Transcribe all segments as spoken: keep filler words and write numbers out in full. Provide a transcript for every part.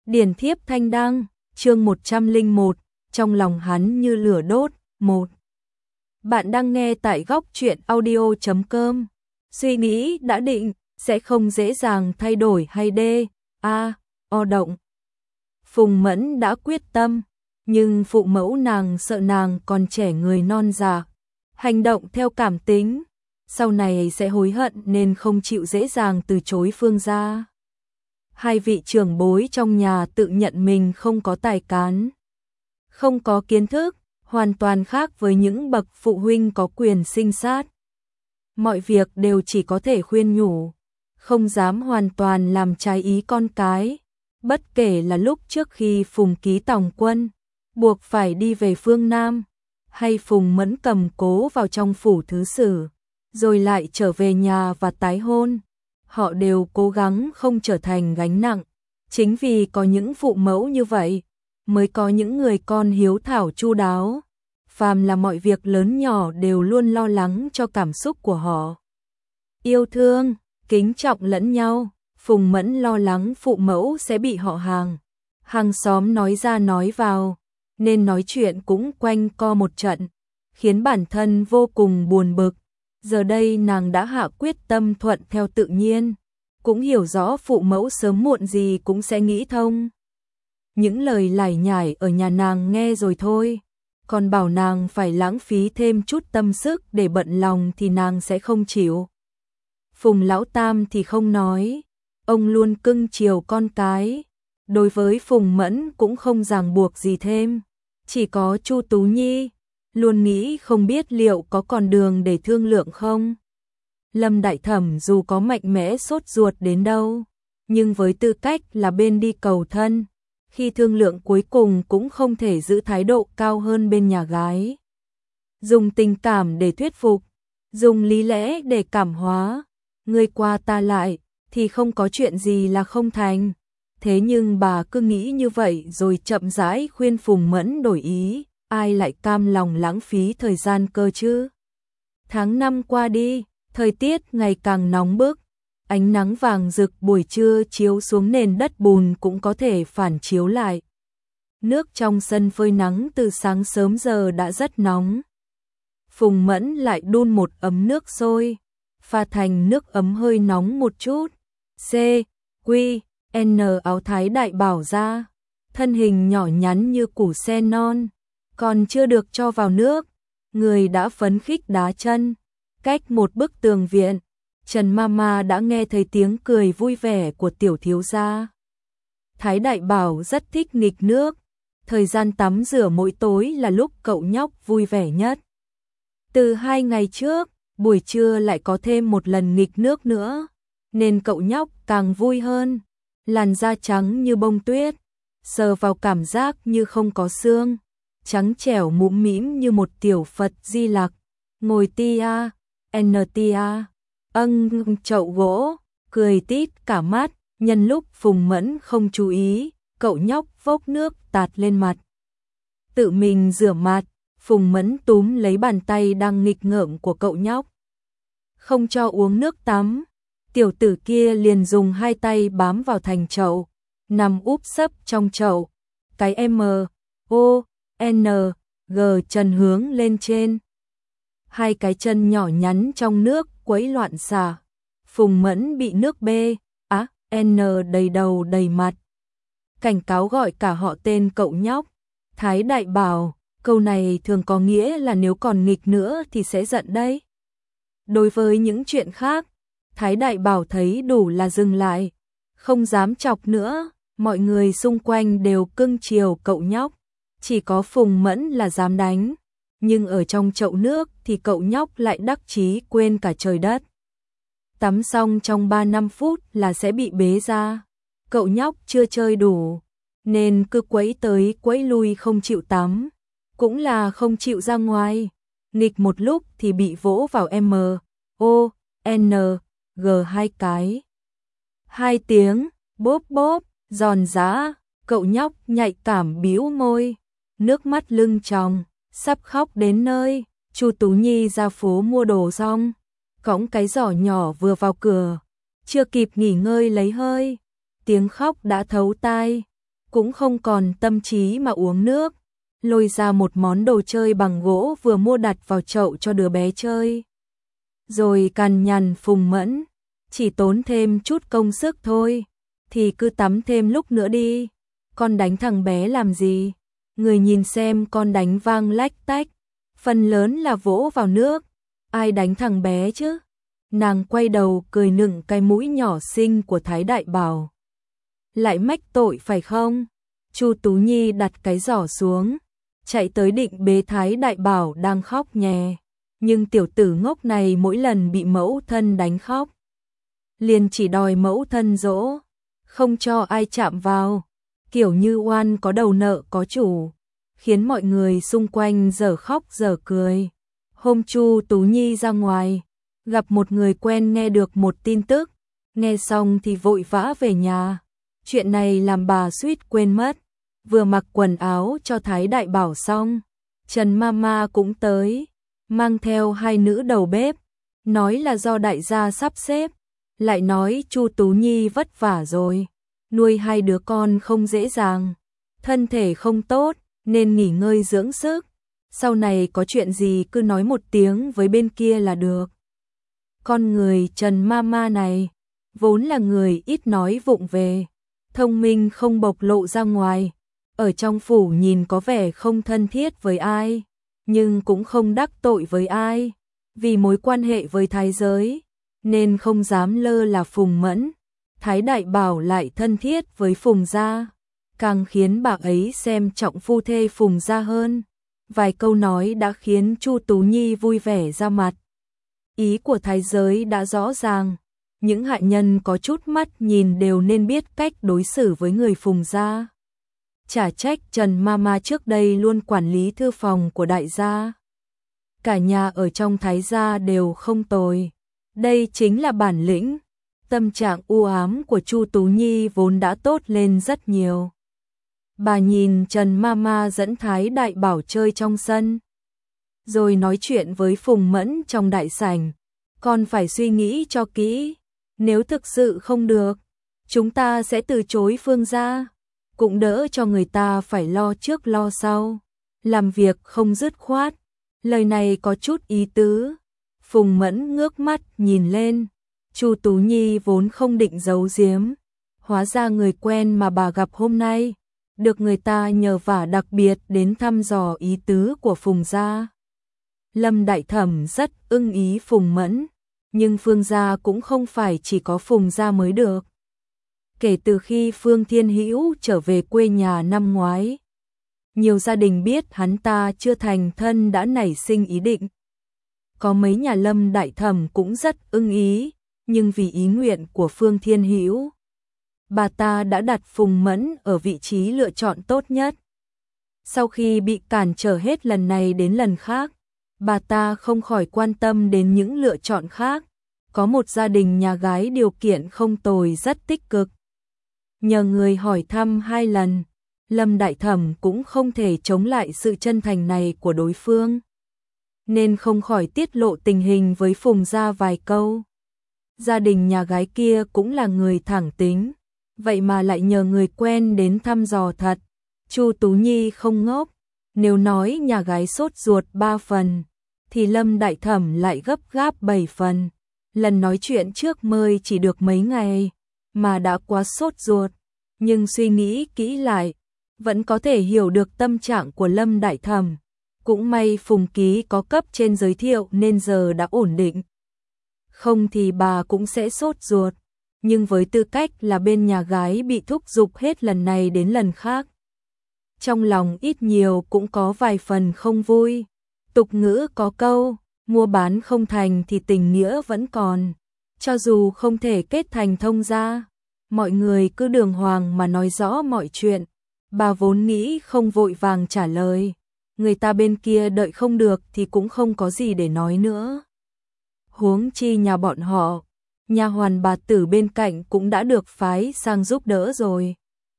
Điển thiếp thanh đăng, chương một trăm lẻ một, trong lòng hắn như lửa đốt. Một. Bạn đang nghe tại góc truyện audio chấm com. Suy nghĩ đã định, sẽ không dễ dàng thay đổi hay đê, a, o động. Phùng Mẫn đã quyết tâm, nhưng phụ mẫu nàng sợ nàng còn trẻ người non già, hành động theo cảm tính, sau này sẽ hối hận nên không chịu dễ dàng từ chối Phương gia. Hai vị trưởng bối trong nhà tự nhận mình không có tài cán, không có kiến thức, hoàn toàn khác với những bậc phụ huynh có quyền sinh sát. Mọi việc đều chỉ có thể khuyên nhủ, không dám hoàn toàn làm trái ý con cái. Bất kể là lúc trước khi Phùng ký tòng quân, buộc phải đi về phương Nam, hay Phùng Mẫn cầm cố vào trong phủ thứ sử, rồi lại trở về nhà và tái hôn, họ đều cố gắng không trở thành gánh nặng. Chính vì có những phụ mẫu như vậy, mới có những người con hiếu thảo chu đáo. Phàm là mọi việc lớn nhỏ đều luôn lo lắng cho cảm xúc của họ. Yêu thương, kính trọng lẫn nhau. Phùng Mẫn lo lắng phụ mẫu sẽ bị họ hàng, hàng xóm nói ra nói vào, nên nói chuyện cũng quanh co một trận, khiến bản thân vô cùng buồn bực. Giờ đây nàng đã hạ quyết tâm thuận theo tự nhiên, cũng hiểu rõ phụ mẫu sớm muộn gì cũng sẽ nghĩ thông. Những lời lải nhải ở nhà nàng nghe rồi thôi, còn bảo nàng phải lãng phí thêm chút tâm sức để bận lòng thì nàng sẽ không chịu. Phùng Lão Tam thì không nói, ông luôn cưng chiều con cái, đối với Phùng Mẫn cũng không ràng buộc gì thêm, chỉ có Chu Tú Nhi, luôn nghĩ không biết liệu có còn đường để thương lượng không. Lâm Đại Thẩm dù có mạnh mẽ sốt ruột đến đâu, nhưng với tư cách là bên đi cầu thân, khi thương lượng cuối cùng cũng không thể giữ thái độ cao hơn bên nhà gái. Dùng tình cảm để thuyết phục, dùng lý lẽ để cảm hóa, người qua ta lại, thì không có chuyện gì là không thành. Thế nhưng bà cứ nghĩ như vậy rồi chậm rãi khuyên Phùng Mẫn đổi ý, ai lại cam lòng lãng phí thời gian cơ chứ. Tháng năm qua đi, thời tiết ngày càng nóng bức, ánh nắng vàng rực buổi trưa chiếu xuống nền đất bùn cũng có thể phản chiếu lại. Nước trong sân phơi nắng từ sáng sớm giờ đã rất nóng. Phùng Mẫn lại đun một ấm nước sôi, pha thành nước ấm hơi nóng một chút. C, Quy, N áo thái đại bảo ra, thân hình nhỏ nhắn như củ sen non, còn chưa được cho vào nước, người đã phấn khích đá chân. Cách một bức tường viện, Trần Mama đã nghe thấy tiếng cười vui vẻ của tiểu thiếu gia. Thái đại bảo rất thích nghịch nước, thời gian tắm rửa mỗi tối là lúc cậu nhóc vui vẻ nhất. Từ hai ngày trước, buổi trưa lại có thêm một lần nghịch nước nữa, nên cậu nhóc càng vui hơn. Làn da trắng như bông tuyết, sờ vào cảm giác như không có xương, trắng trẻo mũm mĩm như một tiểu Phật Di Lặc, ngồi tia, n tia, âng chậu gỗ, cười tít cả mắt. Nhân lúc Phùng Mẫn không chú ý, cậu nhóc vốc nước tạt lên mặt. Tự mình rửa mặt, Phùng Mẫn túm lấy bàn tay đang nghịch ngợm của cậu nhóc, không cho uống nước tắm. Tiểu tử kia liền dùng hai tay bám vào thành chậu, nằm úp sấp trong chậu, cái M, O, N, G chân hướng lên trên. Hai cái chân nhỏ nhắn trong nước quấy loạn xả. Phùng Mẫn bị nước B, á, N đầy đầu đầy mặt. Cảnh cáo gọi cả họ tên cậu nhóc. Thái đại bảo, câu này thường có nghĩa là nếu còn nghịch nữa thì sẽ giận đấy. Đối với những chuyện khác, Thái đại bảo thấy đủ là dừng lại, không dám chọc nữa. Mọi người xung quanh đều cưng chiều cậu nhóc, chỉ có Phùng Mẫn là dám đánh. Nhưng ở trong chậu nước thì cậu nhóc lại đắc chí quên cả trời đất. Tắm xong trong ba năm phút là sẽ bị bế ra. Cậu nhóc chưa chơi đủ, nên cứ quấy tới quấy lui không chịu tắm, cũng là không chịu ra ngoài. Nghịch một lúc thì bị vỗ vào M, O, N, G hai cái. Hai tiếng, bốp bốp, giòn giã, cậu nhóc nhạy cảm bĩu môi, nước mắt lưng tròng, sắp khóc đến nơi. Chu Tú Nhi ra phố mua đồ xong, cõng cái giỏ nhỏ vừa vào cửa, chưa kịp nghỉ ngơi lấy hơi, tiếng khóc đã thấu tai. cũng không còn tâm trí mà uống nước, lôi ra một món đồ chơi bằng gỗ vừa mua đặt vào chậu cho đứa bé chơi. Rồi cằn nhằn Phùng Mẫn, chỉ tốn thêm chút công sức thôi, thì cứ tắm thêm lúc nữa đi, con đánh thằng bé làm gì? Người nhìn xem con đánh vang lách tách, phần lớn là vỗ vào nước, ai đánh thằng bé chứ? Nàng quay đầu cười nựng cái mũi nhỏ xinh của Thái Đại Bảo. Lại mách tội phải không? Chu Tú Nhi đặt cái giỏ xuống, chạy tới định bế Thái Đại Bảo đang khóc nhè. Nhưng tiểu tử ngốc này mỗi lần bị mẫu thân đánh khóc, liền chỉ đòi mẫu thân dỗ, không cho ai chạm vào, kiểu như oan có đầu nợ có chủ, khiến mọi người xung quanh dở khóc dở cười. Hôm Chu Tú Nhi ra ngoài, gặp một người quen nghe được một tin tức, nghe xong thì vội vã về nhà. Chuyện này làm bà suýt quên mất, vừa mặc quần áo cho Thái Đại Bảo xong, Trần Mama cũng tới, mang theo hai nữ đầu bếp, nói là do đại gia sắp xếp, lại nói Chu Tú Nhi vất vả rồi, nuôi hai đứa con không dễ dàng, thân thể không tốt, nên nghỉ ngơi dưỡng sức, sau này có chuyện gì cứ nói một tiếng với bên kia là được. Con người Trần Mama này, vốn là người ít nói vụng về, thông minh không bộc lộ ra ngoài, ở trong phủ nhìn có vẻ không thân thiết với ai, nhưng cũng không đắc tội với ai, vì mối quan hệ với thái giới, nên không dám lơ là Phùng Mẫn. Thái Đại Bảo lại thân thiết với Phùng gia, càng khiến bà ấy xem trọng phu thê Phùng gia hơn. Vài câu nói đã khiến Chu Tú Nhi vui vẻ ra mặt. Ý của thái giới đã rõ ràng, những hạ nhân có chút mắt nhìn đều nên biết cách đối xử với người Phùng gia. Chả trách Trần Mama trước đây luôn quản lý thư phòng của đại gia. Cả nhà ở trong thái gia đều không tồi. Đây chính là bản lĩnh. Tâm trạng u ám của Chu Tú Nhi vốn đã tốt lên rất nhiều. Bà nhìn Trần Mama dẫn Thái Đại Bảo chơi trong sân, rồi nói chuyện với Phùng Mẫn trong đại sảnh. Con phải suy nghĩ cho kỹ, nếu thực sự không được, chúng ta sẽ từ chối Phương gia, cũng đỡ cho người ta phải lo trước lo sau, làm việc không dứt khoát. Lời này có chút ý tứ. Phùng Mẫn ngước mắt nhìn lên, Chu Tú Nhi vốn không định giấu giếm, hóa ra người quen mà bà gặp hôm nay, được người ta nhờ vả đặc biệt đến thăm dò ý tứ của Phùng gia. Lâm Đại Thẩm rất ưng ý Phùng Mẫn, nhưng Phương gia cũng không phải chỉ có Phùng gia mới được. Kể từ khi Phương Thiên Hữu trở về quê nhà năm ngoái, nhiều gia đình biết hắn ta chưa thành thân đã nảy sinh ý định. Có mấy nhà Lâm Đại Thẩm cũng rất ưng ý, nhưng vì ý nguyện của Phương Thiên Hữu, bà ta đã đặt Phùng Mẫn ở vị trí lựa chọn tốt nhất. Sau khi bị cản trở hết lần này đến lần khác, bà ta không khỏi quan tâm đến những lựa chọn khác. Có một gia đình nhà gái điều kiện không tồi rất tích cực. Nhờ người hỏi thăm hai lần, Lâm Đại Thẩm cũng không thể chống lại sự chân thành này của đối phương, nên không khỏi tiết lộ tình hình với Phùng gia vài câu. Gia đình nhà gái kia cũng là người thẳng tính, vậy mà lại nhờ người quen đến thăm dò thật. Chu Tú Nhi không ngốc, nếu nói nhà gái sốt ruột ba phần, thì Lâm Đại Thẩm lại gấp gáp bảy phần. Lần nói chuyện trước mời chỉ được mấy ngày, mà đã quá sốt ruột, nhưng suy nghĩ kỹ lại, vẫn có thể hiểu được tâm trạng của Lâm Đại Thẩm. Cũng may Phùng Ký có cấp trên giới thiệu nên giờ đã ổn định. Không thì bà cũng sẽ sốt ruột, nhưng với tư cách là bên nhà gái bị thúc giục hết lần này đến lần khác, trong lòng ít nhiều cũng có vài phần không vui. Tục ngữ có câu, mua bán không thành thì tình nghĩa vẫn còn. Cho dù không thể kết thành thông gia, mọi người cứ đường hoàng mà nói rõ mọi chuyện. Bà vốn nghĩ không vội vàng trả lời, người ta bên kia đợi không được thì cũng không có gì để nói nữa. Huống chi nhà bọn họ, nha hoàn bà tử bên cạnh cũng đã được phái sang giúp đỡ rồi.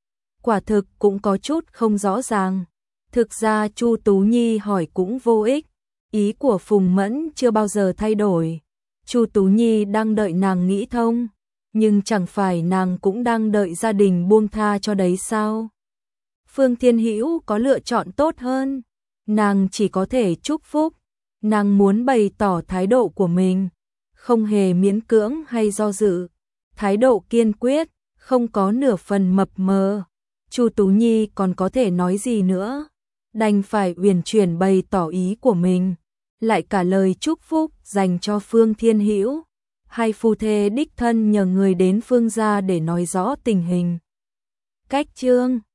Quả thực cũng có chút không rõ ràng. Thực ra Chu Tú Nhi hỏi cũng vô ích, ý của Phùng Mẫn chưa bao giờ thay đổi. Chu Tú Nhi đang đợi nàng nghĩ thông, nhưng chẳng phải nàng cũng đang đợi gia đình buông tha cho đấy sao? Phương Thiên Hữu có lựa chọn tốt hơn, nàng chỉ có thể chúc phúc. Nàng muốn bày tỏ thái độ của mình, không hề miễn cưỡng hay do dự, thái độ kiên quyết, không có nửa phần mập mờ. Chu Tú Nhi còn có thể nói gì nữa, đành phải uyển chuyển bày tỏ ý của mình, lại cả lời chúc phúc dành cho Phương Thiên Hữu. Hai phu thê đích thân nhờ người đến Phương gia để nói rõ tình hình. Cách chương